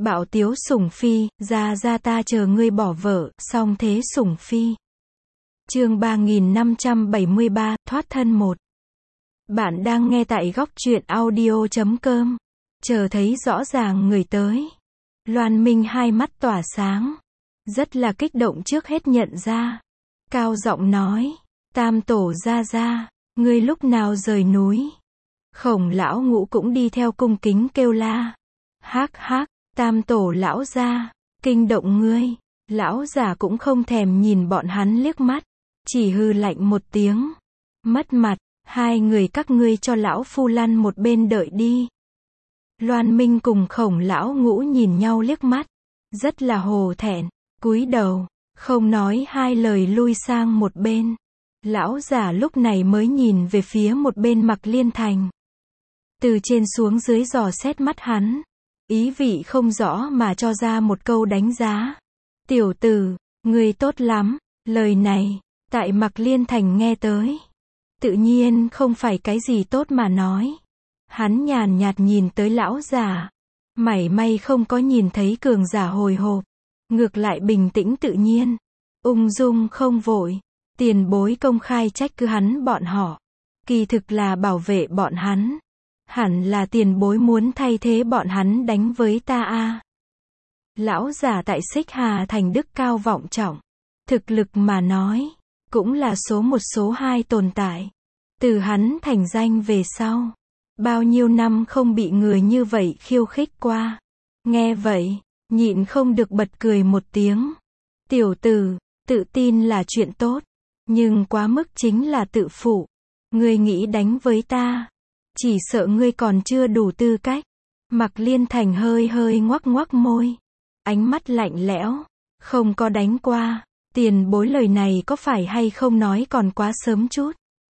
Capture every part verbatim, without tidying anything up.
Bảo Tiếu Sủng Phi, ra ra ta chờ ngươi bỏ vợ, song thế Sủng Phi. Chương ba nghìn năm trăm bảy mươi ba, thoát thân một. Bạn đang nghe tại góc truyện audio chấm com. Chờ thấy rõ ràng người tới. Loan Minh hai mắt tỏa sáng. Rất là kích động trước hết nhận ra. Cao giọng nói, Tam tổ ra ra, ngươi lúc nào rời núi. Khổng lão Ngũ cũng đi theo cung kính kêu la. Hác hác, Tam tổ lão ra, kinh động ngươi. Lão già cũng không thèm nhìn bọn hắn liếc mắt, chỉ hừ lạnh một tiếng. Mất mặt, hai người các ngươi cho lão phu lăn một bên đợi đi. Loan Minh cùng Khổng lão Ngũ nhìn nhau liếc mắt, rất là hổ thẹn, cúi đầu, không nói hai lời lui sang một bên. Lão già lúc này mới nhìn về phía một bên Mặc Liên Thành. Từ trên xuống dưới dò xét mắt hắn, ý vị không rõ mà cho ra một câu đánh giá. Tiểu tử, ngươi tốt lắm. Lời này, tại Mặc Liên Thành nghe tới, tự nhiên không phải cái gì tốt mà nói. Hắn nhàn nhạt nhìn tới lão già, mảy may không có nhìn thấy cường giả hồi hộp, ngược lại bình tĩnh tự nhiên, ung dung không vội. Tiền bối công khai trách cứ hắn bọn họ, kỳ thực là bảo vệ bọn hắn. Hẳn là tiền bối muốn thay thế bọn hắn đánh với ta a. Lão già tại Xích Hà Thành đức cao vọng trọng, thực lực mà nói, cũng là số một số hai tồn tại. Từ hắn thành danh về sau, bao nhiêu năm không bị người như vậy khiêu khích qua. Nghe vậy, nhịn không được bật cười một tiếng. Tiểu tử, tự tin là chuyện tốt, nhưng quá mức chính là tự phụ. Ngươi nghĩ đánh với ta, chỉ sợ ngươi còn chưa đủ tư cách. Mặc Liên Thành hơi hơi ngoắc ngoắc môi, ánh mắt lạnh lẽo, không có đánh qua. Tiền bối lời này có phải hay không nói còn quá sớm chút.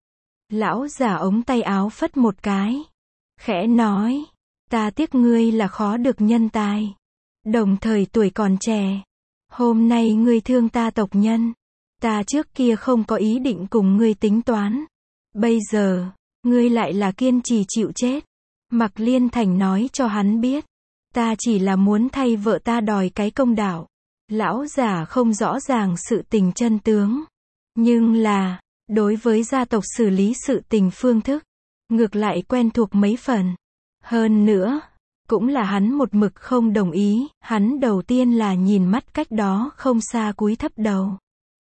Lão già ống tay áo phất một cái, khẽ nói, ta tiếc ngươi là khó được nhân tài, đồng thời tuổi còn trẻ. Hôm nay ngươi thương ta tộc nhân, ta trước kia không có ý định cùng ngươi tính toán. Bây giờ, ngươi lại là kiên trì chịu chết. Mặc Liên Thành nói cho hắn biết, ta chỉ là muốn thay vợ ta đòi cái công đạo. Lão già không rõ ràng sự tình chân tướng, nhưng là, đối với gia tộc xử lý sự tình phương thức, ngược lại quen thuộc mấy phần. Hơn nữa, cũng là hắn một mực không đồng ý. Hắn đầu tiên là nhìn mắt cách đó không xa cúi thấp đầu,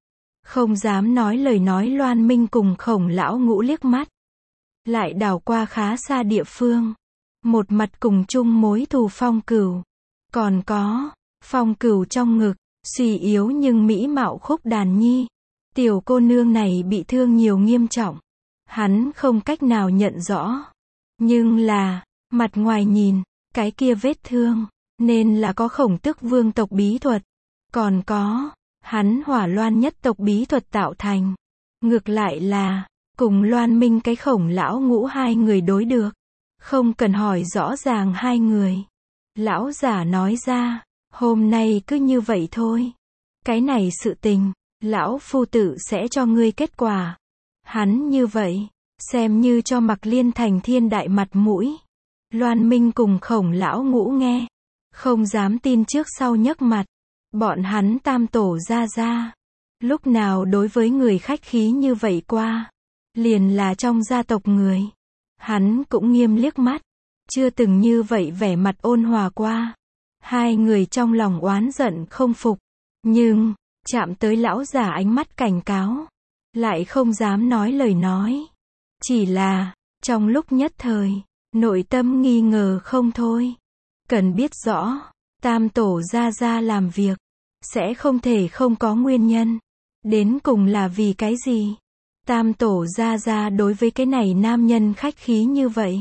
không dám nói lời nói Loan Minh cùng Khổng lão Ngũ liếc mắt, lại đảo qua khá xa địa phương, một mặt cùng chung mối thù Phong Cửu. Còn có Phong Cửu trong ngực, suy yếu nhưng mỹ mạo Khúc Đàn Nhi. Tiểu cô nương này bị thương nhiều nghiêm trọng, hắn không cách nào nhận rõ. Nhưng là, mặt ngoài nhìn, cái kia vết thương, nên là có Khổng Tước vương tộc bí thuật. Còn có, hắn Hỏa Loan nhất tộc bí thuật tạo thành. Ngược lại là, cùng Loan Minh cái Khổng lão Ngũ hai người đối được. Không cần hỏi rõ ràng hai người. Lão giả nói ra, hôm nay cứ như vậy thôi. Cái này sự tình, lão phu tử sẽ cho ngươi kết quả. Hắn như vậy, xem như cho Mặc Liên Thành thiên đại mặt mũi. Loan Minh cùng Khổng lão Ngũ nghe, không dám tin trước sau nhấc mặt. Bọn hắn Tam tổ ra ra, lúc nào đối với người khách khí như vậy qua, liền là trong gia tộc người. Hắn cũng nghiêm liếc mắt, chưa từng như vậy vẻ mặt ôn hòa qua. Hai người trong lòng oán giận không phục, nhưng, chạm tới lão già ánh mắt cảnh cáo, lại không dám nói lời nói. Chỉ là, trong lúc nhất thời, nội tâm nghi ngờ không thôi. Cần biết rõ, Tam tổ ra ra làm việc, sẽ không thể không có nguyên nhân. Đến cùng là vì cái gì? Tam tổ ra ra đối với cái này nam nhân khách khí như vậy.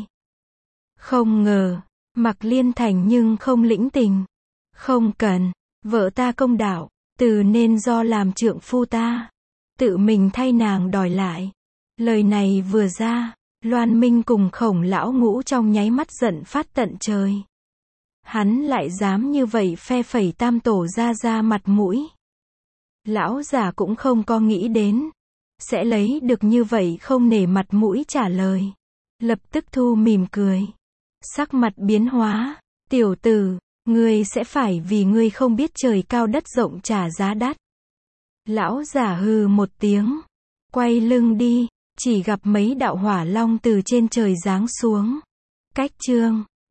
Không ngờ, Mặc Liên Thành nhưng không lĩnh tình. Không cần, vợ ta công đạo, từ nên do làm trượng phu ta, tự mình thay nàng đòi lại. Lời này vừa ra, Loan Minh cùng Khổng lão Ngũ trong nháy mắt giận phát tận trời. Hắn lại dám như vậy phe phẩy Tam tổ ra ra mặt mũi. Lão già cũng không có nghĩ đến sẽ lấy được như vậy không nể mặt mũi trả lời. Lập tức thu mỉm cười, sắc mặt biến hóa. Tiểu tử, Ngươi sẽ phải vì ngươi không biết trời cao đất rộng trả giá đắt. Lão giả hừ một tiếng, quay lưng đi, chỉ gặp mấy đạo hỏa long từ trên trời giáng xuống. Cách chương